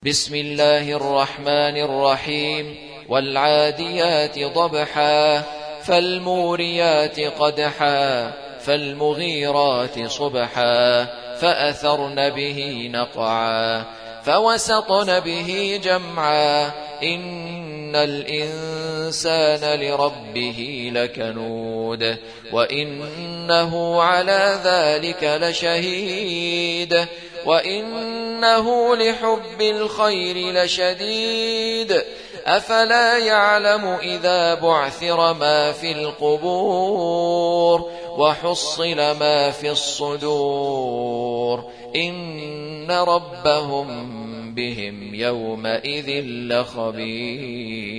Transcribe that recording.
بسم الله الرحمن الرحيم والعاديات ضبحا فالموريات قدحا فالمغيرات صبحا فأثرن به نقعا فوسطن به جمعا إن الإنسان لربه لكنود وإنه على ذلك لشهيد وإنه لحب الخير لشديد أفلا يعلم إذا بعثر ما في القبور وحصل ما في الصدور إن ربهم بهم يومئذ لخبير.